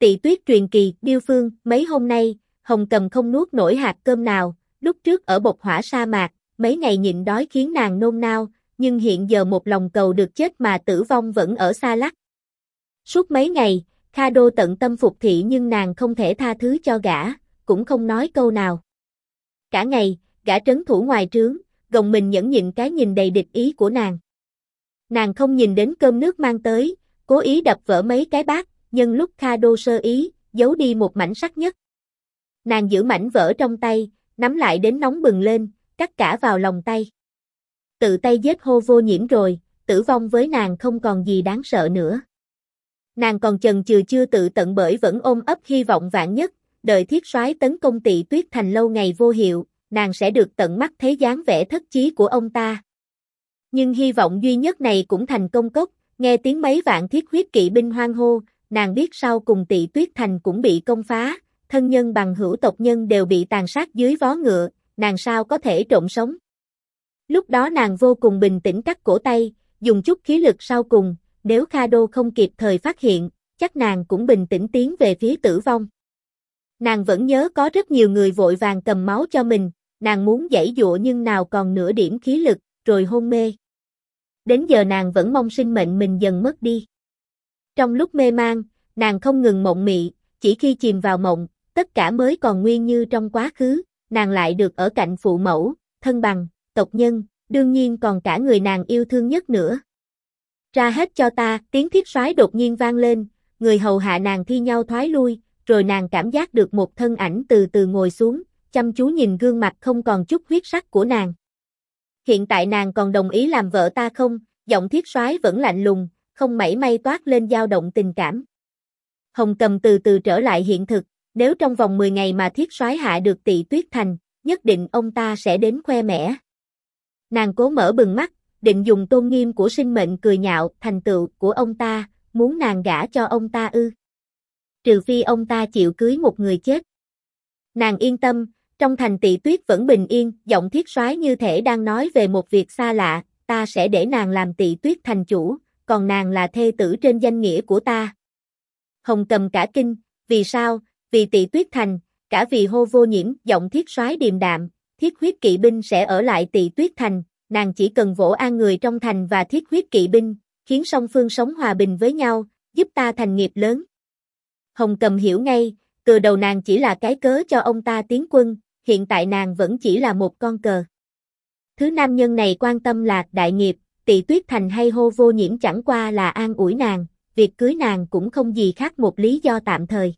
Tị Tuyết truyền kỳ, Điêu Phương, mấy hôm nay, Hồng Cầm không nuốt nổi hạt cơm nào, lúc trước ở Bộc Hỏa sa mạc, mấy ngày nhịn đói khiến nàng nôn nao, nhưng hiện giờ một lòng cầu được chết mà tử vong vẫn ở xa lắc. Suốt mấy ngày, Kha Đô tận tâm phục thị nhưng nàng không thể tha thứ cho gã, cũng không nói câu nào. Cả ngày, gã trấn thủ ngoài trướng, gồng mình nhẫn nhịn cái nhìn đầy địch ý của nàng. Nàng không nhìn đến cơm nước mang tới, cố ý đập vỡ mấy cái bát, nhân lúc Kha Đô sơ ý, giấu đi một mảnh sắc nhất. Nàng giữ mảnh vỡ trong tay, nắm lại đến nóng bừng lên, cắt cả vào lòng tay. Tự tay giết Hô Vô Nhiễm rồi, tử vong với nàng không còn gì đáng sợ nữa. Nàng còn chần chừ chưa tự tận bởi vẫn ôm ấp hy vọng vạn nhất, đợi Thiết Soái tấn công Tị Tuyết Thành lâu ngày vô hiệu, nàng sẽ được tận mắt thấy dáng vẻ thất chí của ông ta. Nhưng hy vọng duy nhất này cũng thành công cốc, nghe tiếng mấy vạn thiết huyết kỵ binh hoan hô, nàng biết sau cùng Tị Tuyết Thành cũng bị công phá, thân nhân bằng hữu tộc nhân đều bị tàn sát dưới vó ngựa, nàng sao có thể trộn sống. Lúc đó nàng vô cùng bình tĩnh cắt cổ tay, dùng chút khí lực sau cùng, nếu Kha Đô không kịp thời phát hiện, chắc nàng cũng bình tĩnh tiến về phía tử vong. Nàng vẫn nhớ có rất nhiều người vội vàng cầm máu cho mình, nàng muốn giãy giụa nhưng nào còn nửa điểm khí lực, rồi hôn mê. Đến giờ nàng vẫn mong sinh mệnh mình dần mất đi. Trong lúc mê man, nàng không ngừng mộng mị, chỉ khi chìm vào mộng, tất cả mới còn nguyên như trong quá khứ, nàng lại được ở cạnh phụ mẫu, thân bằng, tộc nhân, đương nhiên còn cả người nàng yêu thương nhất nữa. Ra hết cho ta, tiếng Thiết Soái đột nhiên vang lên, người hầu hạ nàng thi nhau thoái lui, rồi nàng cảm giác được một thân ảnh từ từ ngồi xuống, chăm chú nhìn gương mặt không còn chút huyết sắc của nàng. Hiện tại nàng còn đồng ý làm vợ ta không? Giọng Thiết Soái vẫn lạnh lùng, không mảy may toát lên dao động tình cảm. Hồng Cầm từ từ trở lại hiện thực, nếu trong vòng 10 ngày mà Thiết Soái hạ được Tị Tuyết Thành, nhất định ông ta sẽ đến khoe mẽ. Nàng cố mở bừng mắt, định dùng tôn nghiêm của sinh mệnh cười nhạo thành tựu của ông ta, muốn nàng gả cho ông ta ư. Trừ phi ông ta chịu cưới một người chết. Nàng yên tâm, trong thành Tị Tuyết vẫn bình yên, giọng Thiết Soái như thể đang nói về một việc xa lạ, ta sẽ để nàng làm Tị Tuyết Thành chủ, còn nàng là thê tử trên danh nghĩa của ta. Hồng Cầm cả kinh, vì sao? Vì Tị Tuyết Thành, cả vì Hô Vô Nhiễm, giọng Thiết Soái điềm đạm, thiết huyết kỵ binh sẽ ở lại Tị Tuyết Thành, nàng chỉ cần vỗ an người trong thành và thiết huyết kỵ binh, khiến song phương sống hòa bình với nhau, giúp ta thành nghiệp lớn. Hồng Cầm hiểu ngay, từ đầu nàng chỉ là cái cớ cho ông ta tiến quân, hiện tại nàng vẫn chỉ là một con cờ. Thứ nam nhân này quan tâm là đại nghiệp, Tị Tuyết Thành hay Hô Vô Nhiễm chẳng qua là an ủi nàng, việc cưới nàng cũng không gì khác một lý do tạm thời.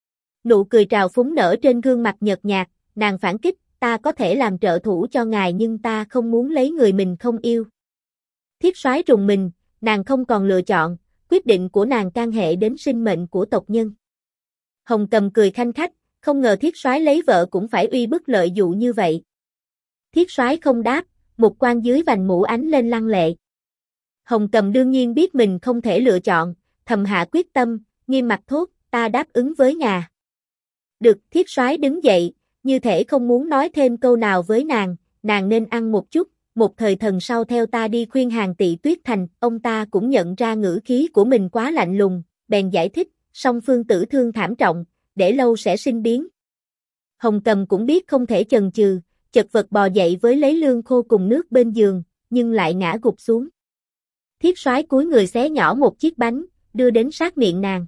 Nụ cười trào phúng nở trên gương mặt nhợt nhạt, nàng phản kích, ta có thể làm trợ thủ cho ngài nhưng ta không muốn lấy người mình không yêu. Thiết Soái rùng mình, nàng không còn lựa chọn, quyết định của nàng can hệ đến sinh mệnh của tộc nhân. Hồng Cầm cười khanh khách, không ngờ Thiết Soái lấy vợ cũng phải uy bức lợi dụ như vậy. Thiết Soái không đáp, một quan dưới vành mũ ánh lên lăng lệ. Hồng Cầm đương nhiên biết mình không thể lựa chọn, thầm hạ quyết tâm, nghiêm mặt thốt, ta đáp ứng với ngà. Được, Thiết Soái đứng dậy, như thể không muốn nói thêm câu nào với nàng nên ăn một chút, một thời thần sau theo ta đi khuyên hàng Tị Tuyết Thành, ông ta cũng nhận ra ngữ khí của mình quá lạnh lùng, bèn giải thích, song phương tử thương thảm trọng, để lâu sẽ sinh biến. Hồng Cầm cũng biết không thể chần chừ, chật vật bò dậy với lấy lương khô cùng nước bên giường, nhưng lại ngã gục xuống. Thiết Soái cúi người xé nhỏ một chiếc bánh, đưa đến sát miệng nàng.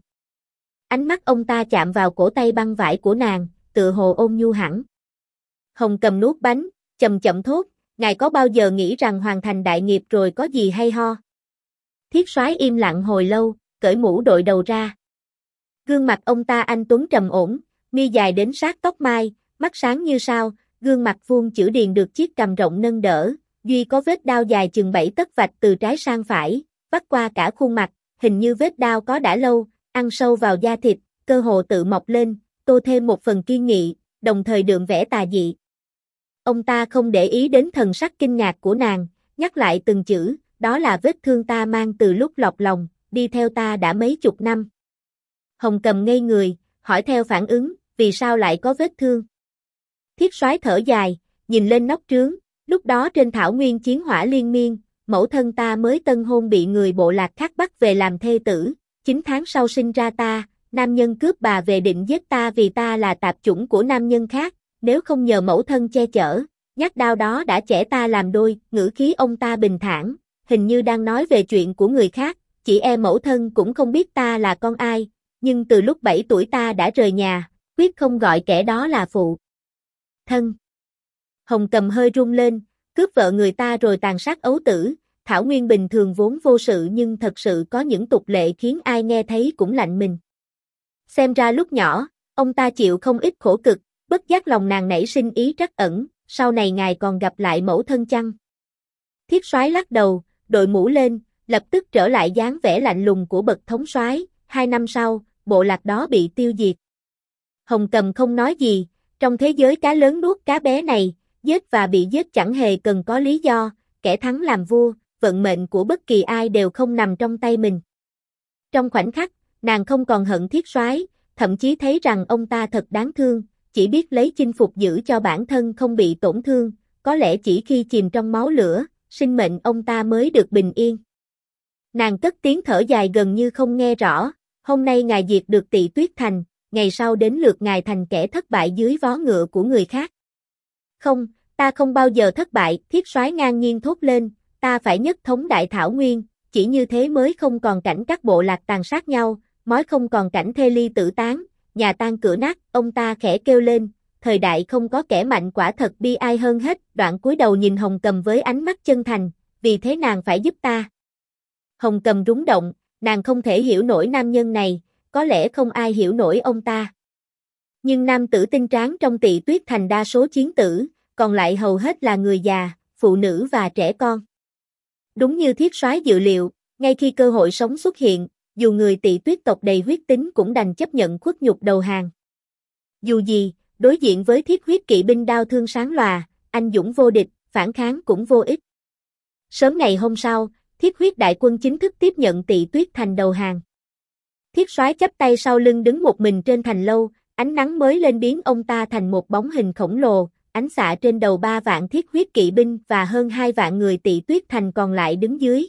Ánh mắt ông ta chạm vào cổ tay băng vải của nàng, tựa hồ ôn nhu hẳn. Hồng Cầm nuốt bánh, chậm chậm thốt, ngài có bao giờ nghĩ rằng hoàn thành đại nghiệp rồi có gì hay ho? Thiết Soái im lặng hồi lâu, cởi mũ đội đầu ra. Gương mặt ông ta anh tuấn trầm ổn, mi dài đến sát tóc mai, mắt sáng như sao, gương mặt vuông chữ điền được chiếc cằm rộng nâng đỡ, duy có vết đao dài chừng 7 tấc vạch từ trái sang phải, vắt qua cả khuôn mặt, hình như vết đao có đã lâu, ăn sâu vào da thịt, cơ hồ tự mọc lên, tô thêm một phần kiên nghị, đồng thời đượm vẻ tà dị. Ông ta không để ý đến thần sắc kinh ngạc của nàng, nhắc lại từng chữ, đó là vết thương ta mang từ lúc lọt lòng, đi theo ta đã mấy chục năm. Hồng Cầm ngây người, hỏi theo phản ứng, vì sao lại có vết thương? Thiết Soái thở dài, nhìn lên nóc trướng, lúc đó trên thảo nguyên chiến hỏa liên miên, mẫu thân ta mới tân hôn bị người bộ lạc khác bắt về làm thê tử, 9 tháng sau sinh ra ta, nam nhân cướp bà về định giết ta vì ta là tạp chủng của nam nhân khác, nếu không nhờ mẫu thân che chở, nhát đao đó đã chẻ ta làm đôi, ngữ khí ông ta bình thản, hình như đang nói về chuyện của người khác, chỉ e mẫu thân cũng không biết ta là con ai, nhưng từ lúc 7 tuổi ta đã rời nhà, quyết không gọi kẻ đó là phụ thân. Hồng Cầm hơi run lên, cướp vợ người ta rồi tàn sát ấu tử, Thảo Nguyên bình thường vốn vô sự nhưng thật sự có những tục lệ khiến ai nghe thấy cũng lạnh mình. Xem ra lúc nhỏ, ông ta chịu không ít khổ cực, bất giác lòng nàng nảy sinh ý trắc ẩn, sau này ngài còn gặp lại mẫu thân chăng? Thiết soái lắc đầu, đội mũ lên, lập tức trở lại dáng vẻ lạnh lùng của bậc thống soái. 2 năm sau, bộ lạc đó bị tiêu diệt. Hồng Cầm không nói gì, trong thế giới cá lớn nuốt cá bé này, giết và bị giết chẳng hề cần có lý do, kẻ thắng làm vua, vận mệnh của bất kỳ ai đều không nằm trong tay mình. Trong khoảnh khắc, nàng không còn hận Thiết soái, thậm chí thấy rằng ông ta thật đáng thương, chỉ biết lấy chinh phục giữ cho bản thân không bị tổn thương, có lẽ chỉ khi chìm trong máu lửa, sinh mệnh ông ta mới được bình yên. Nàng cất tiếng thở dài gần như không nghe rõ, hôm nay ngài diệt được Tị Tuyết Thành, ngày sau đến lượt ngài thành kẻ thất bại dưới vó ngựa của người khác. Không, ta không bao giờ thất bại, Thiết soái ngang nhiên thốt lên, ta phải nhất thống Đại Thảo Nguyên, chỉ như thế mới không còn cảnh các bộ lạc tàn sát nhau, mới không còn cảnh thê ly tử tán, nhà tan cửa nát, ông ta khẽ kêu lên, thời đại không có kẻ mạnh quả thật bi ai hơn hết, đoạn cúi đầu nhìn Hồng Cầm với ánh mắt chân thành, vì thế nàng phải giúp ta. Hồng Cầm rúng động, nàng không thể hiểu nổi nam nhân này, có lẽ không ai hiểu nổi ông ta. Nhưng nam tử tinh tráng trong Tị Tuyết Thành đa số chiến tử, còn lại hầu hết là người già, phụ nữ và trẻ con. Đúng như Thiết soái dự liệu, ngay khi cơ hội sống xuất hiện, dù người Tị Tuyết tộc đầy huyết tính cũng đành chấp nhận khuất nhục đầu hàng. Dù gì, đối diện với thiết huyết kỵ binh đao thương sáng lòa, anh dũng vô địch, phản kháng cũng vô ích. Sớm ngày hôm sau, thiết huyết đại quân chính thức tiếp nhận Tị Tuyết Thành đầu hàng. Thiết soái chắp tay sau lưng đứng một mình trên thành lâu, ánh nắng mới lên biến ông ta thành một bóng hình khổng lồ, ánh xạ trên đầu 3 vạn thiết huyết kỵ binh và hơn 2 vạn người Tị Tuyết Thành còn lại đứng dưới.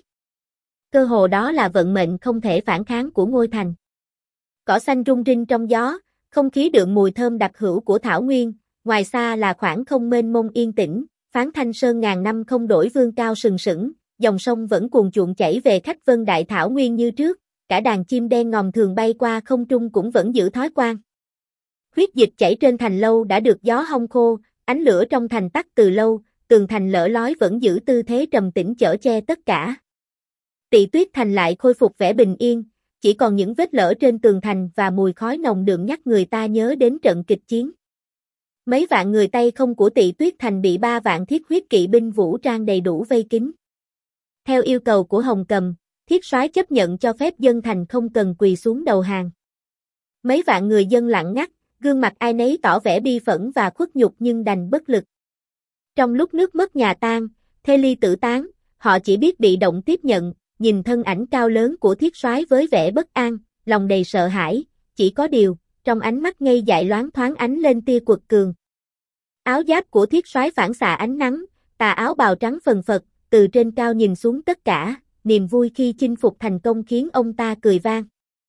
Cơ hồ đó là vận mệnh không thể phản kháng của ngôi thành. Cỏ xanh rung rinh trong gió, không khí đượm mùi thơm đặc hữu của Thảo Nguyên, ngoài xa là khoảng không mênh mông yên tĩnh, phán thanh sơn ngàn năm không đổi vương cao sừng sững, dòng sông vẫn cuồn cuộn chảy về khách vân Đại Thảo Nguyên như trước, cả đàn chim đen ngòm thường bay qua không trung cũng vẫn giữ thói quen. Huyết dịch chảy trên thành lâu đã được gió hong khô, ánh lửa trong thành tắt từ lâu, tường thành lở lói vẫn giữ tư thế trầm tĩnh chở che tất cả. Tị Tuyết Thành lại khôi phục vẻ bình yên, chỉ còn những vết lở trên tường thành và mùi khói nồng đượm nhắc người ta nhớ đến trận kịch chiến. Mấy vạn người Tây không của Tị Tuyết Thành bị 3 vạn thiết huyết kỵ binh vũ trang đầy đủ vây kín. Theo yêu cầu của Hồng Cầm, Thiết soái chấp nhận cho phép dân thành không cần quỳ xuống đầu hàng. Mấy vạn người dân lặng ngắt, gương mặt ai nấy tỏ vẻ bi phẫn và khuất nhục nhưng đành bất lực. Trong lúc nước mất nhà tan, thê ly tử tán, họ chỉ biết bị động tiếp nhận, nhìn thân ảnh cao lớn của Thiết soái với vẻ bất an, lòng đầy sợ hãi, chỉ có điều, trong ánh mắt ngây dại loáng thoáng ánh lên tia quật cường. Áo giáp của Thiết soái phản xạ ánh nắng, tà áo bào trắng phần phật, từ trên cao nhìn xuống tất cả, niềm vui khi chinh phục thành công khiến ông ta cười vang.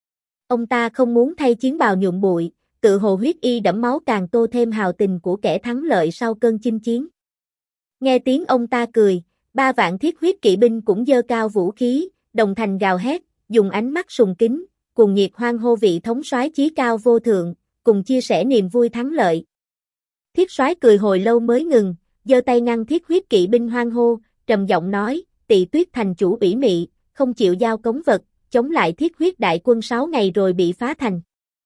Ông ta không muốn thay chiến bào nhuộm bụi, tự hồ huyết y đẫm máu càng tô thêm hào tình của kẻ thắng lợi sau cơn chinh chiến. Nghe tiếng ông ta cười, 3 vạn thiết huyết kỵ binh cũng giơ cao vũ khí, đồng thanh gào hét, dùng ánh mắt sùng kính, cùng nhiệt hoan hô vị thống soái chí cao vô thượng, cùng chia sẻ niềm vui thắng lợi. Thiết soái cười hồi lâu mới ngừng, giơ tay ngăn thiết huyết kỵ binh hoan hô, trầm giọng nói, Tị Tuyết Thành chủ ủy mị, không chịu giao cống vật, chống lại thiết huyết đại quân 6 ngày rồi bị phá thành.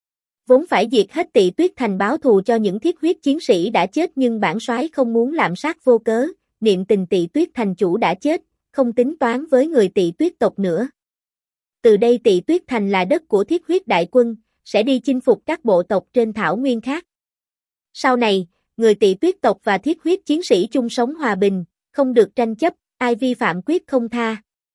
Vốn phải diệt hết Tị Tuyết Thành báo thù cho những thiết huyết chiến sĩ đã chết nhưng bản soái không muốn lạm sát vô cớ, niệm tình Tị Tuyết Thành chủ đã chết, không tính toán với người Tị Tuyết tộc nữa. Từ đây Tị Tuyết Thành là đất của thiết huyết đại quân, sẽ đi chinh phục các bộ tộc trên thảo nguyên khác. Sau này, người Tị Tuyết tộc và thiết huyết chiến sĩ chung sống hòa bình, không được tranh chấp, ai vi phạm quyết không tha.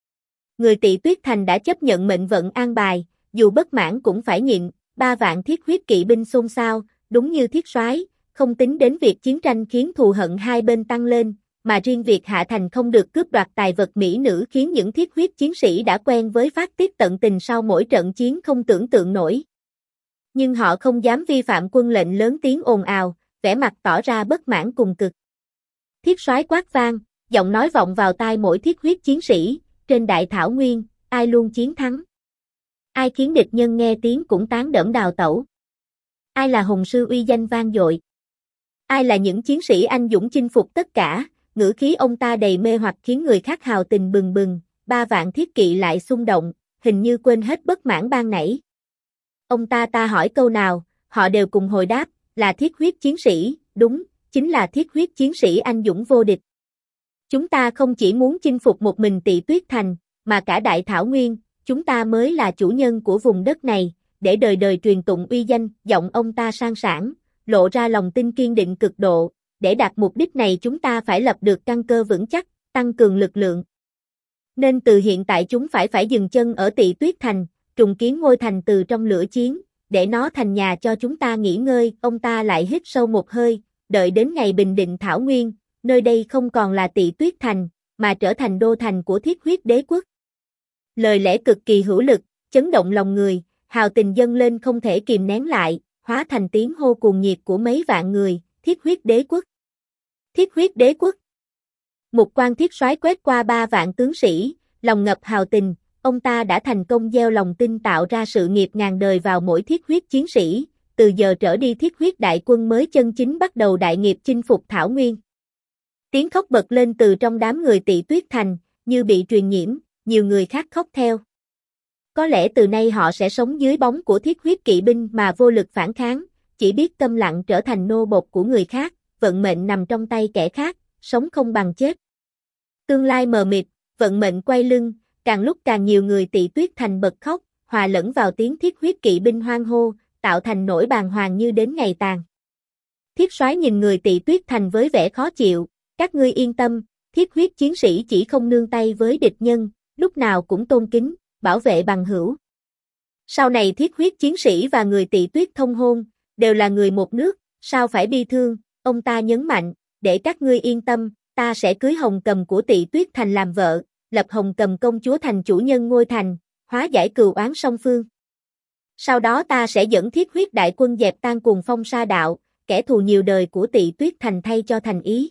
Người Tị Tuyết Thành đã chấp nhận mệnh vận an bài, dù bất mãn cũng phải nhịn, 3 vạn thiết huyết kỵ binh xôn xao, đúng như thiết soái, không tính đến việc chiến tranh khiến thù hận hai bên tăng lên, mà riêng việc hạ thành không được cướp đoạt tài vật mỹ nữ khiến những thiết huyết chiến sĩ đã quen với phát tiết tận tình sau mỗi trận chiến không tưởng tượng nổi. Nhưng họ không dám vi phạm quân lệnh, lớn tiếng ồn ào, vẻ mặt tỏ ra bất mãn cùng cực. Thiết soái quát vang, giọng nói vọng vào tai mỗi thiết huyết chiến sĩ, trên đại thảo nguyên, ai luôn chiến thắng. Ai khiến địch nhân nghe tiếng cũng tán đẫm đào tẩu. Ai là hùng sư uy danh vang dội. Ai là những chiến sĩ anh dũng chinh phục tất cả, ngữ khí ông ta đầy mê hoặc khiến người khác hào tình bừng bừng, 3 vạn thiết kỵ lại xung động, hình như quên hết bất mãn ban nãy. Ông ta hỏi câu nào, họ đều cùng hồi đáp, là thiết huyết chiến sĩ, đúng, chính là thiết huyết chiến sĩ anh dũng vô địch. Chúng ta không chỉ muốn chinh phục một mình Tị Tuyết Thành, mà cả đại thảo nguyên, chúng ta mới là chủ nhân của vùng đất này, để đời đời truyền tụng uy danh. Giọng ông ta sang sảng, lộ ra lòng tin kiên định cực độ, để đạt mục đích này chúng ta phải lập được căn cơ vững chắc, tăng cường lực lượng. Nên từ hiện tại chúng phải dừng chân ở Tị Tuyết Thành, trùng kiến ngôi thành từ trong lửa chiến, để nó thành nhà cho chúng ta nghỉ ngơi. Ông ta lại hít sâu một hơi, đợi đến ngày bình định thảo nguyên, nơi đây không còn là Tị Tuyết Thành, mà trở thành đô thành của thiết huyết đế quốc. Lời lẽ cực kỳ hữu lực, chấn động lòng người, hào tình dâng lên không thể kìm nén lại, hóa thành tiếng hô cuồng nhiệt của mấy vạn người, thiết huyết đế quốc. Thiết huyết đế quốc. Một quan thiết soái quét qua 3 vạn tướng sĩ, lòng ngập hào tình, ông ta đã thành công gieo lòng tin tạo ra sự nghiệp ngàn đời vào mỗi thiết huyết chiến sĩ, từ giờ trở đi thiết huyết đại quân mới chân chính bắt đầu đại nghiệp chinh phục thảo nguyên. Tiếng khóc bật lên từ trong đám người Tị Tuyết Thành, như bị truyền nhiễm, nhiều người khác khóc theo. Có lẽ từ nay họ sẽ sống dưới bóng của thiết huyết kỵ binh mà vô lực phản kháng, chỉ biết câm lặng trở thành nô bộc của người khác, vận mệnh nằm trong tay kẻ khác, sống không bằng chết. Tương lai mờ mịt, vận mệnh quay lưng, càng lúc càng nhiều người Tị Tuyết Thành bật khóc, hòa lẫn vào tiếng thiết huyết kỵ binh hoan hô, tạo thành nỗi bàng hoàng như đến ngày tàn. Thiết soái nhìn người Tị Tuyết Thành với vẻ khó chịu, các ngươi yên tâm, thiết huyết chiến sĩ chỉ không nương tay với địch nhân, lúc nào cũng tôn kính, bảo vệ bằng hữu. Sau này thiết huyết chiến sĩ và người Tị Tuyết thông hôn, đều là người một nước, sao phải bi thương, ông ta nhấn mạnh, để các ngươi yên tâm, ta sẽ cưới Hồng Cầm của Tị Tuyết Thành làm vợ, lập Hồng Cầm công chúa thành chủ nhân ngôi thành, hóa giải cừu oán song phương. Sau đó ta sẽ dẫn thiết huyết đại quân dẹp tan Cuồng Phong Sa Đạo, kẻ thù nhiều đời của Tị Tuyết Thành thay cho thành ý.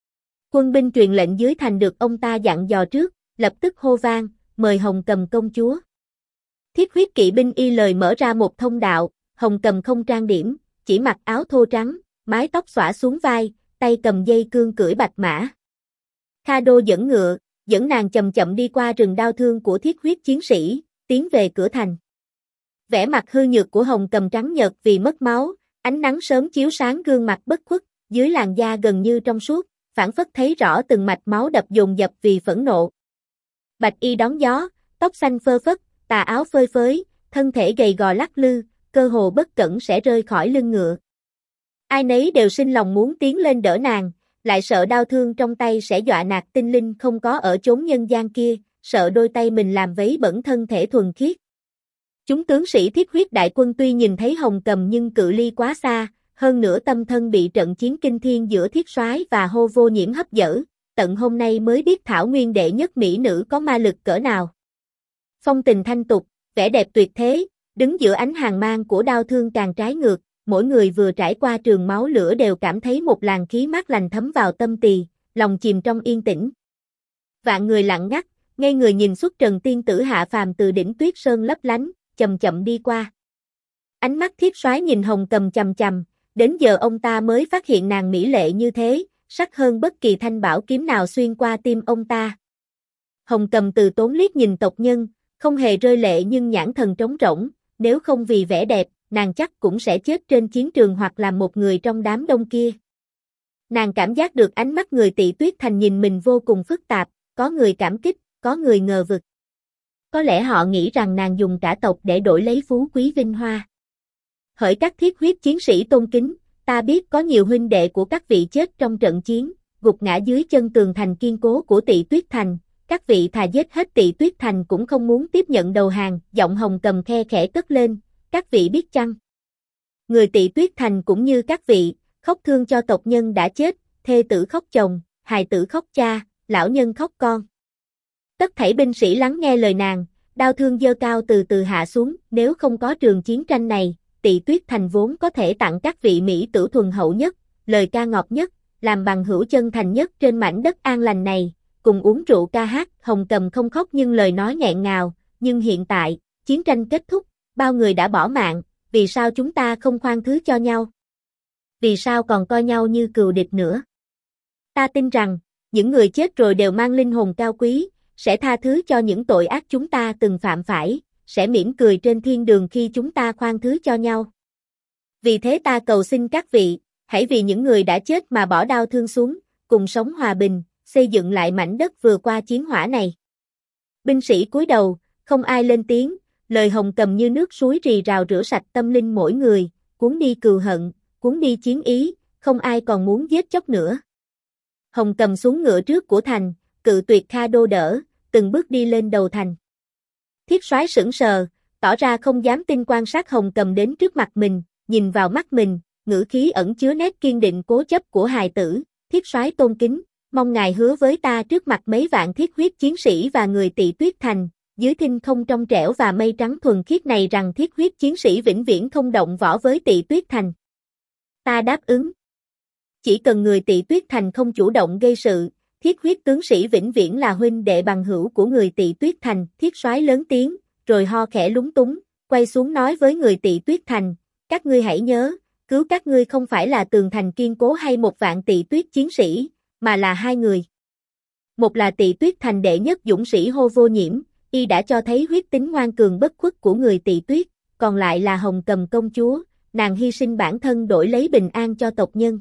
Quân binh truyền lệnh dưới thành được ông ta dặn dò trước, lập tức hô vang, mời Hồng Cầm công chúa. Thiết huyết kỵ binh y lời mở ra một thông đạo, Hồng Cầm không trang điểm, chỉ mặc áo thô trắng, mái tóc xõa xuống vai, tay cầm dây cương cưỡi bạch mã. Kha Đô dẫn ngựa, dẫn nàng chậm chậm đi qua rừng đau thương của thiết huyết chiến sĩ, tiến về cửa thành. Vẻ mặt hư nhược của Hồng Cầm trắng nhợt vì mất máu, ánh nắng sớm chiếu sáng gương mặt bất khuất, dưới làn da gần như trong suốt, phảng phất thấy rõ từng mạch máu đập dồn dập vì phẫn nộ. Bạch y đón gió, tóc xanh phơ phất, tà áo phơi phới, thân thể gầy gò lắc lư, cơ hồ bất cẩn sẽ rơi khỏi lưng ngựa. Ai nấy đều sinh lòng muốn tiến lên đỡ nàng, lại sợ đau thương trong tay sẽ dọa nạt tinh linh không có ở chốn nhân gian kia, sợ đôi tay mình làm vấy bẩn thân thể thuần khiết. Chúng tướng sĩ thiết huyết đại quân tuy nhìn thấy Hồng Cầm nhưng cự ly quá xa, hơn nữa tâm thân bị trận chiến kinh thiên giữa thiết soái và Hô Vô Nhiễm hấp dẫn, tận hôm nay mới biết thảo nguyên đệ nhất mỹ nữ có ma lực cỡ nào. Phong tình thanh tục, vẻ đẹp tuyệt thế, đứng giữa ánh hàn mang của đau thương càng trái ngược, mỗi người vừa trải qua trường máu lửa đều cảm thấy một làn khí mát lành thấm vào tâm tỳ, lòng chìm trong yên tĩnh. Vạn người lặng ngắt, ngây người nhìn xuất trần tiên tử hạ phàm từ đỉnh Tuyết Sơn lấp lánh, chậm chậm đi qua. Ánh mắt thiết soái nhìn Hồng Cầm chằm chằm, đến giờ ông ta mới phát hiện nàng mỹ lệ như thế, sắc hơn bất kỳ thanh bảo kiếm nào xuyên qua tim ông ta. Hồng Cầm từ tốn liếc nhìn tộc nhân, không hề rơi lệ nhưng nhãn thần trống rỗng, nếu không vì vẻ đẹp, nàng chắc cũng sẽ chết trên chiến trường hoặc là một người trong đám đông kia. Nàng cảm giác được ánh mắt người Tị Tuyết Thành nhìn mình vô cùng phức tạp, có người cảm kích, có người ngờ vực. Có lẽ họ nghĩ rằng nàng dùng cả tộc để đổi lấy phú quý vinh hoa. Hỡi các thiết huyết chiến sĩ tôn kính, ta biết có nhiều huynh đệ của các vị chết trong trận chiến, gục ngã dưới chân tường thành kiên cố của Tị Tuyết Thành, các vị thà giết hết Tị Tuyết Thành cũng không muốn tiếp nhận đầu hàng, giọng Hồng Cầm khe khẽ cất lên, các vị biết chăng? Người Tị Tuyết Thành cũng như các vị, khóc thương cho tộc nhân đã chết, thê tử khóc chồng, hài tử khóc cha, lão nhân khóc con. Tất thảy binh sĩ lắng nghe lời nàng, đau thương dơ cao từ từ hạ xuống, nếu không có trường chiến tranh này, Tị Tuyết Thành vốn có thể tặng các vị mỹ tử thuần hậu nhất, lời ca ngọt nhất, làm bằng hữu chân thành nhất trên mảnh đất an lành này, cùng uống rượu ca hát. Hồng Cầm không khóc nhưng lời nói nghẹn ngào, nhưng hiện tại, chiến tranh kết thúc, bao người đã bỏ mạng, vì sao chúng ta không khoan thứ cho nhau? Vì sao còn coi nhau như cừu địch nữa? Ta tin rằng, những người chết rồi đều mang linh hồn cao quý, sẽ tha thứ cho những tội ác chúng ta từng phạm phải, sẽ mỉm cười trên thiên đường khi chúng ta khoan thứ cho nhau. Vì thế ta cầu xin các vị, hãy vì những người đã chết mà bỏ đau thương xuống, cùng sống hòa bình, xây dựng lại mảnh đất vừa qua chiến hỏa này. Binh sĩ cúi đầu, không ai lên tiếng, lời Hồng Cầm như nước suối rì rào rửa sạch tâm linh mỗi người, cuốn đi cừu hận, cuốn đi chiến ý, không ai còn muốn giết chóc nữa. Hồng Cầm xuống ngựa trước của thành, cự tuyệt Kha Đô đỡ, từng bước đi lên đầu thành. Thiết soái sững sờ, tỏ ra không dám tin quan sát Hồng Cầm đến trước mặt mình, nhìn vào mắt mình, ngữ khí ẩn chứa nét kiên định cố chấp của hài tử. Thiết soái tôn kính, mong ngài hứa với ta trước mặt mấy vạn thiết huyết chiến sĩ và người Tị Tuyết Thành, dưới thinh không trong trẻo và mây trắng thuần khiết này rằng thiết huyết chiến sĩ vĩnh viễn không động võ với Tị Tuyết Thành. Ta đáp ứng. Chỉ cần người Tị Tuyết Thành không chủ động gây sự, thiết huyết tướng sĩ vĩnh viễn là huynh đệ bằng hữu của người Tị Tuyết Thành. Thiết soái lớn tiếng, rồi ho khẽ lúng túng, quay xuống nói với người Tị Tuyết Thành, các ngươi hãy nhớ, cứu các ngươi không phải là tường thành kiên cố hay một vạn Tị Tuyết chiến sĩ, mà là hai người. Một là Tị Tuyết Thành đệ nhất dũng sĩ Hô Vô Nhiễm, y đã cho thấy huyết tính ngoan cường bất khuất của người Tị Tuyết, còn lại là Hồng Cầm công chúa, nàng hy sinh bản thân đổi lấy bình an cho tộc nhân.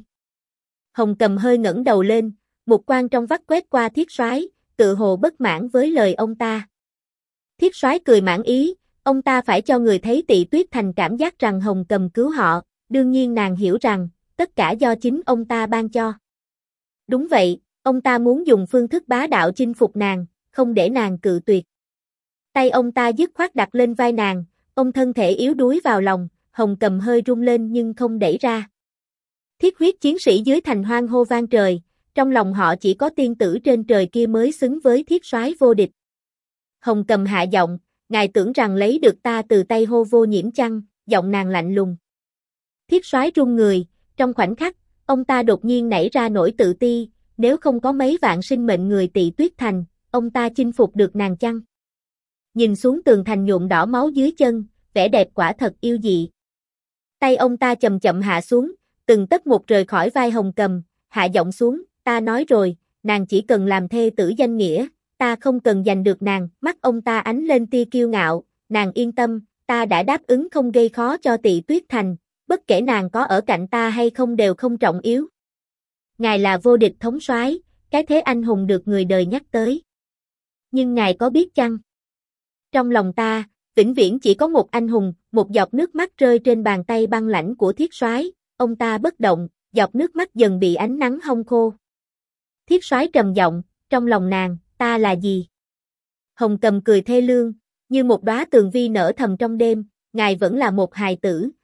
Hồng Cầm hơi ngẩng đầu lên, một quan trong vắt quét qua thiết soái, tự hồ bất mãn với lời ông ta. Thiết soái cười mãn ý, ông ta phải cho người thấy Tị Tuyết Thành cảm giác rằng Hồng Cầm cứu họ, đương nhiên nàng hiểu rằng, tất cả do chính ông ta ban cho. Đúng vậy, ông ta muốn dùng phương thức bá đạo chinh phục nàng, không để nàng cự tuyệt. Tay ông ta dứt khoát đặt lên vai nàng, ông thân thể yếu đuối vào lòng, Hồng Cầm hơi rung lên nhưng không đẩy ra. Thiết huyết chiến sĩ dưới thành hoang hô vang trời, trong lòng họ chỉ có tiên tử trên trời kia mới xứng với thiết soái vô địch. Hồng Cầm hạ giọng, ngài tưởng rằng lấy được ta từ tay Hô Vô Nhiễm chăng? Giọng nàng lạnh lùng. Thiết soái run người, trong khoảnh khắc, ông ta đột nhiên nảy ra nỗi tự ti, nếu không có mấy vạn sinh mệnh người Tị Tuyết Thành, ông ta chinh phục được nàng chăng? Nhìn xuống tường thành nhuộm đỏ máu dưới chân, vẻ đẹp quả thật yêu dị. Tay ông ta chậm chậm hạ xuống, từng tấc một rời khỏi vai Hồng Cầm, hạ giọng xuống, ta nói rồi, nàng chỉ cần làm thê tử danh nghĩa, ta không cần giành được nàng. Mắt ông ta ánh lên tia kiêu ngạo, nàng yên tâm, ta đã đáp ứng không gây khó cho Tị Tuyết Thành, bất kể nàng có ở cạnh ta hay không đều không trọng yếu. Ngài là vô địch thống soái, cái thế anh hùng được người đời nhắc tới. Nhưng ngài có biết chăng? Trong lòng ta, vĩnh viễn chỉ có một anh hùng. Một giọt nước mắt rơi trên bàn tay băng lãnh của thiết soái, ông ta bất động, giọt nước mắt dần bị ánh nắng hong khô. Thiết soái trầm giọng, trong lòng nàng, ta là gì? Hồng Cầm cười thê lương, như một đóa tường vi nở thầm trong đêm, ngài vẫn là một hài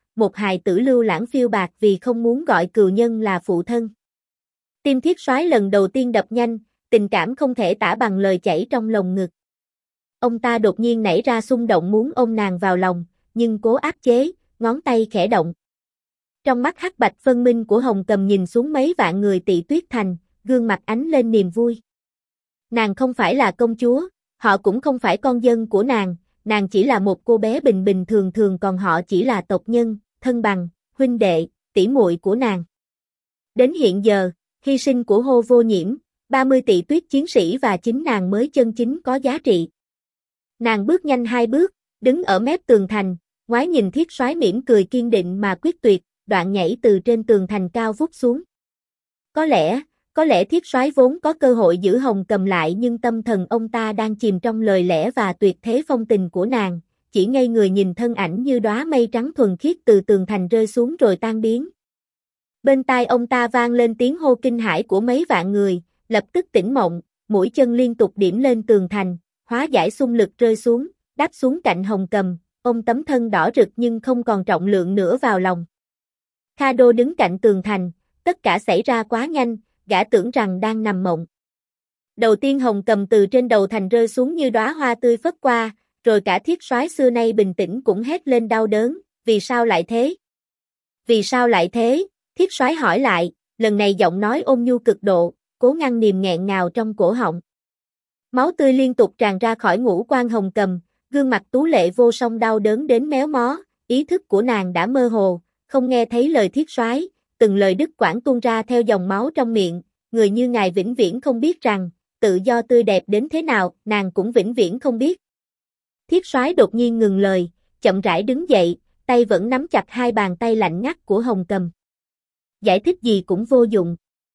tử lưu lãng phiêu bạc vì không muốn gọi cừu nhân là phụ thân. Tim thiết soái lần đầu tiên đập nhanh, tình cảm không thể tả bằng lời chảy trong lồng ngực. Ông ta đột nhiên nảy ra xung động muốn ôm nàng vào lòng, nhưng cố áp chế, ngón tay khẽ động. Trong mắt hắc bạch phân minh của Hồng Cầm nhìn xuống mấy vạn người Tị Tuyết Thành, gương mặt ánh lên niềm vui. Nàng không phải là công chúa, họ cũng không phải con dân của nàng chỉ là một cô bé bình bình thường thường, còn họ chỉ là tộc nhân, thân bằng, huynh đệ, tỷ muội của nàng. Đến hiện giờ, hy sinh của Hô Vô Nhiễm, 30 Tị Tuyết chiến sĩ và chính nàng mới chân chính có giá trị. Nàng bước nhanh 2 bước, đứng ở mép tường thành, ngoái nhìn thiết soái mỉm cười kiên định mà quyết tuyệt, đoạn nhảy từ trên tường thành cao vút xuống. Có lẽ thiết soái vốn có cơ hội giữ Hồng Cầm lại, nhưng tâm thần ông ta đang chìm trong lời lẽ và tuyệt thế phong tình của nàng, chỉ ngây người nhìn thân ảnh như đóa mây trắng thuần khiết từ tường thành rơi xuống rồi tan biến. Bên tai ông ta vang lên tiếng hô kinh hãi của mấy vạn người, lập tức tỉnh mộng, mũi chân liên tục điểm lên tường thành, hóa giải xung lực rơi xuống, đáp xuống cạnh Hồng Cầm, ôm tấm thân đỏ rực nhưng không còn trọng lượng nữa vào lòng. Kha Đô đứng cạnh tường thành, tất cả xảy ra quá nhanh, gã tưởng rằng đang nằm mộng. Đầu tiên Hồng Cầm từ trên đầu thành rơi xuống như đóa hoa tươi phất qua, rồi cả thiết soái xưa nay bình tĩnh cũng hét lên đau đớn, vì sao lại thế? Vì sao lại thế? Thiết soái hỏi lại, lần này giọng nói ôn nhu cực độ, cố ngăn niềm nghẹn ngào trong cổ họng. Máu tươi liên tục tràn ra khỏi ngũ quan Hồng Cầm, gương mặt tú lệ vô song đau đớn đến méo mó, ý thức của nàng đã mơ hồ, không nghe thấy lời thiết soái, từng lời đứt quãng tuôn ra theo dòng máu trong miệng, người như ngài vĩnh viễn không biết rằng, tự do tươi đẹp đến thế nào, nàng cũng vĩnh viễn không biết. Thiết soái đột nhiên ngừng lời, chậm rãi đứng dậy, tay vẫn nắm chặt hai bàn tay lạnh ngắt của Hồng Cầm. Giải thích gì cũng vô dụng.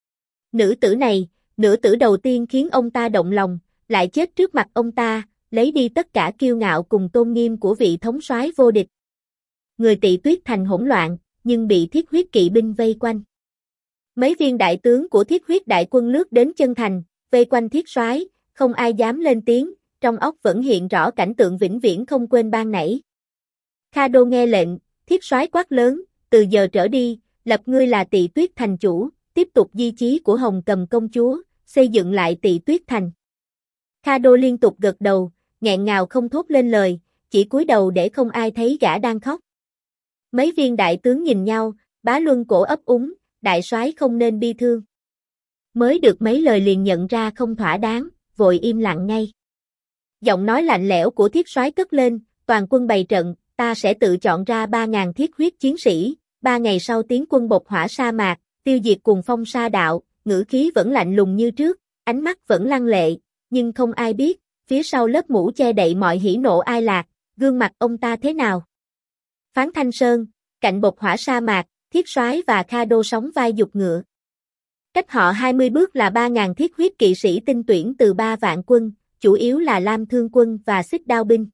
Nữ tử này, nữ tử đầu tiên khiến ông ta động lòng, lại chết trước mặt ông ta, lấy đi tất cả kiêu ngạo cùng tôn nghiêm của vị thống soái vô địch. Người Tị Tuyết Thành hỗn loạn, nhưng bị Thiết Huyết kỵ binh vây quanh. Mấy viên đại tướng của Thiết Huyết đại quân lướt đến chân thành, vây quanh thiết soái, không ai dám lên tiếng, trong óc vẫn hiện rõ cảnh tượng vĩnh viễn không quên ban nãy. Kha Đô nghe lệnh, thiết soái quát lớn, từ giờ trở đi, lập ngươi là Tị Tuyết Thành chủ, tiếp tục di chí của Hồng Cầm công chúa, xây dựng lại Tị Tuyết Thành. Kha Đô liên tục gật đầu, nghẹn ngào không thốt lên lời, chỉ cúi đầu để không ai thấy gã đang khóc. Mấy viên đại tướng nhìn nhau, Bá Luân cổ ấp úng, đại soái không nên bi thương. Mới được mấy lời liền nhận ra không thỏa đáng, vội im lặng ngay. Giọng nói lạnh lẽo của thiết soái cất lên, toàn quân bày trận, ta sẽ tự chọn ra 3.000 thiết huyết chiến sĩ, 3 ngày sau tiến quân bộc hỏa sa mạc, tiêu diệt cùng phong sa đạo, ngữ khí vẫn lạnh lùng như trước, ánh mắt vẫn lăng lệ, nhưng không ai biết, phía sau lớp mũ che đậy mọi hỉ nộ ai lạc, gương mặt ông ta thế nào. Phán Thanh Sơn, cạnh bộc hỏa sa mạc, thiết soái và Kha Đô sóng vai giục ngựa. Cách họ 20 bước là 3.000 thiết huyết kỵ sĩ tinh tuyển từ 3 vạn quân, chủ yếu là Lam Thương quân và Xích Đao binh.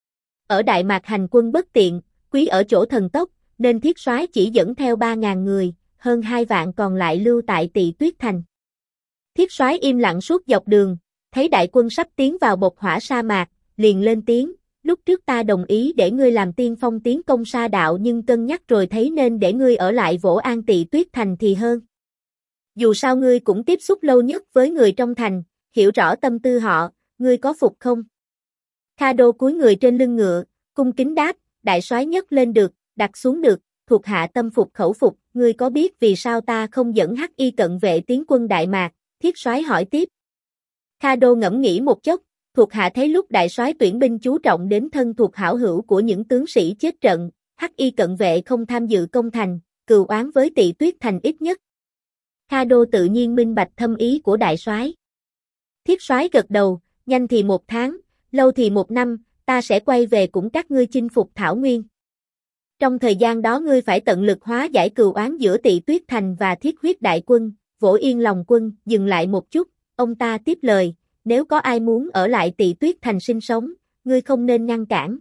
Ở Đại Mạc hành quân bất tiện, quý ở chỗ thần tốc, nên thiết soái chỉ dẫn theo 3.000 người, hơn 2 vạn còn lại lưu tại Tị Tuyết Thành. Thiết soái im lặng suốt dọc đường, thấy đại quân sắp tiến vào bộc hỏa sa mạc, liền lên tiếng, lúc trước ta đồng ý để ngươi làm tiên phong tiến công sa đạo nhưng cân nhắc rồi thấy nên để ngươi ở lại Vỗ An Tị Tuyết Thành thì hơn. Dù sao ngươi cũng tiếp xúc lâu nhất với người trong thành, hiểu rõ tâm tư họ, ngươi có phục không? Kha Đô cúi người trên lưng ngựa, cung kính đáp, đại soái nhấc lên được, đặt xuống được, thuộc hạ tâm phục khẩu phục, ngươi có biết vì sao ta không dẫn Hắc Y cận vệ tiến quân Đại Mạc? Thiết soái hỏi tiếp. Kha Đô ngẫm nghĩ một chốc, thuộc hạ thấy lúc đại soái tuyển binh chú trọng đến thân thuộc hảo hữu của những tướng sĩ chết trận, Hắc Y cận vệ không tham dự công thành, cừu oán với Tị Tuyết Thành ít nhất. Kha Đô tự nhiên minh bạch thâm ý của đại soái. Thiết soái gật đầu, nhanh thì 1 tháng, lâu thì 1 năm, ta sẽ quay về cùng các ngươi chinh phục Thảo Nguyên. Trong thời gian đó ngươi phải tận lực hóa giải cừu oán giữa Tị Tuyết Thành và Thiết Huyết đại quân. Vỗ Yên lòng quân, dừng lại một chút, ông ta tiếp lời, nếu có ai muốn ở lại Tị Tuyết Thành sinh sống, ngươi không nên ngăn cản.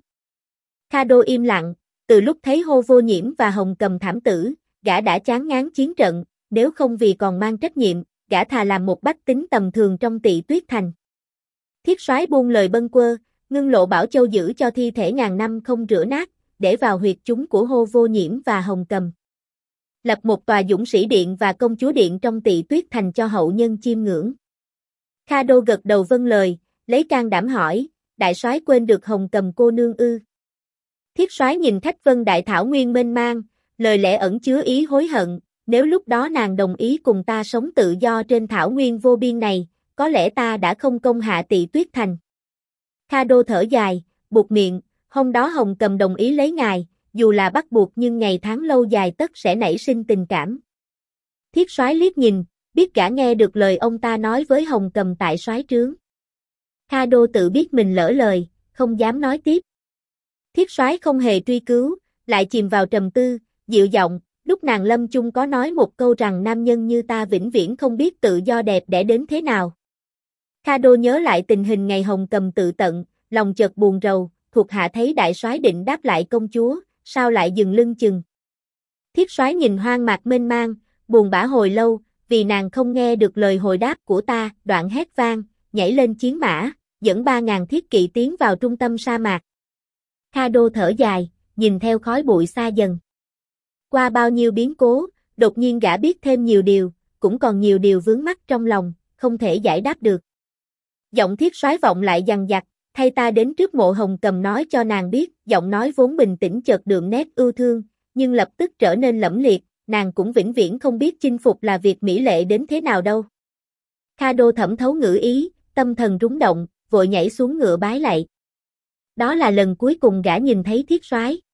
Kha Đô im lặng, từ lúc thấy Hô Vô Nhiễm và Hồng Cầm thảm tử, gã đã chán ngán chiến trận, nếu không vì còn mang trách nhiệm, gã thà làm một bách tính tầm thường trong Tị Tuyết Thành. Thiết soái buông lời bâng quơ, ngưng lộ Bảo Châu giữ cho thi thể ngàn năm không rửa nát, để vào huyệt chúng của Hô Vô Nhiễm và Hồng Cầm. Lập một tòa dũng sĩ điện và công chúa điện trong Tị Tuyết Thành cho hậu nhân chiêm ngưỡng. Kha Đô gật đầu vâng lời, lấy can đảm hỏi, đại soái quên được Hồng Cầm cô nương ư? Thiết soái nhìn Thách Vân Đại Thảo Nguyên mênh mang, lời lẽ ẩn chứa ý hối hận, nếu lúc đó nàng đồng ý cùng ta sống tự do trên Thảo Nguyên vô biên này, có lẽ ta đã không công hạ Tị Tuyết Thành. Kha Đô thở dài, buột miệng, hôm đó Hồng Cầm đồng ý lấy ngài, dù là bắt buộc nhưng ngày tháng lâu dài tất sẽ nảy sinh tình cảm. Thiết soái liếc nhìn, biết gã nghe được lời ông ta nói với Hồng Cầm tại soái trướng. Kha Đô tự biết mình lỡ lời, không dám nói tiếp. Thiết soái không hề truy cứu, lại chìm vào trầm tư, dịu giọng, lúc nàng lâm chung có nói một câu rằng nam nhân như ta vĩnh viễn không biết tự do đẹp đẽ đến thế nào. Kha Đô nhớ lại tình hình ngày Hồng Cầm tự tận, lòng chợt buồn rầu, thuộc hạ thấy đại soái định đáp lại công chúa, sao lại dừng lưng chừng. Thiết soái nhìn hoang mạc mênh mang, buồn bã hồi lâu, vì nàng không nghe được lời hồi đáp của ta, đoạn hét vang, nhảy lên chiến mã, dẫn 3.000 thiết kỵ tiến vào trung tâm sa mạc. Kha Đô thở dài, nhìn theo khói bụi xa dần. Qua bao nhiêu biến cố, đột nhiên gã biết thêm nhiều điều, cũng còn nhiều điều vướng mắc trong lòng, không thể giải đáp được. Giọng thiết soái vọng lại dằng dặc, Thay ta đến trước mộ Hồng Cầm nói cho nàng biết, giọng nói vốn bình tĩnh chợt đượm nét ưu thương, nhưng lập tức trở nên lẫm liệt, nàng cũng vĩnh viễn không biết chinh phục là việc mỹ lệ đến thế nào đâu. Kha Đô thẩm thấu ngữ ý, tâm thần rúng động, vội nhảy xuống ngựa bái lạy. Đó là lần cuối cùng gã nhìn thấy Thiết Soái.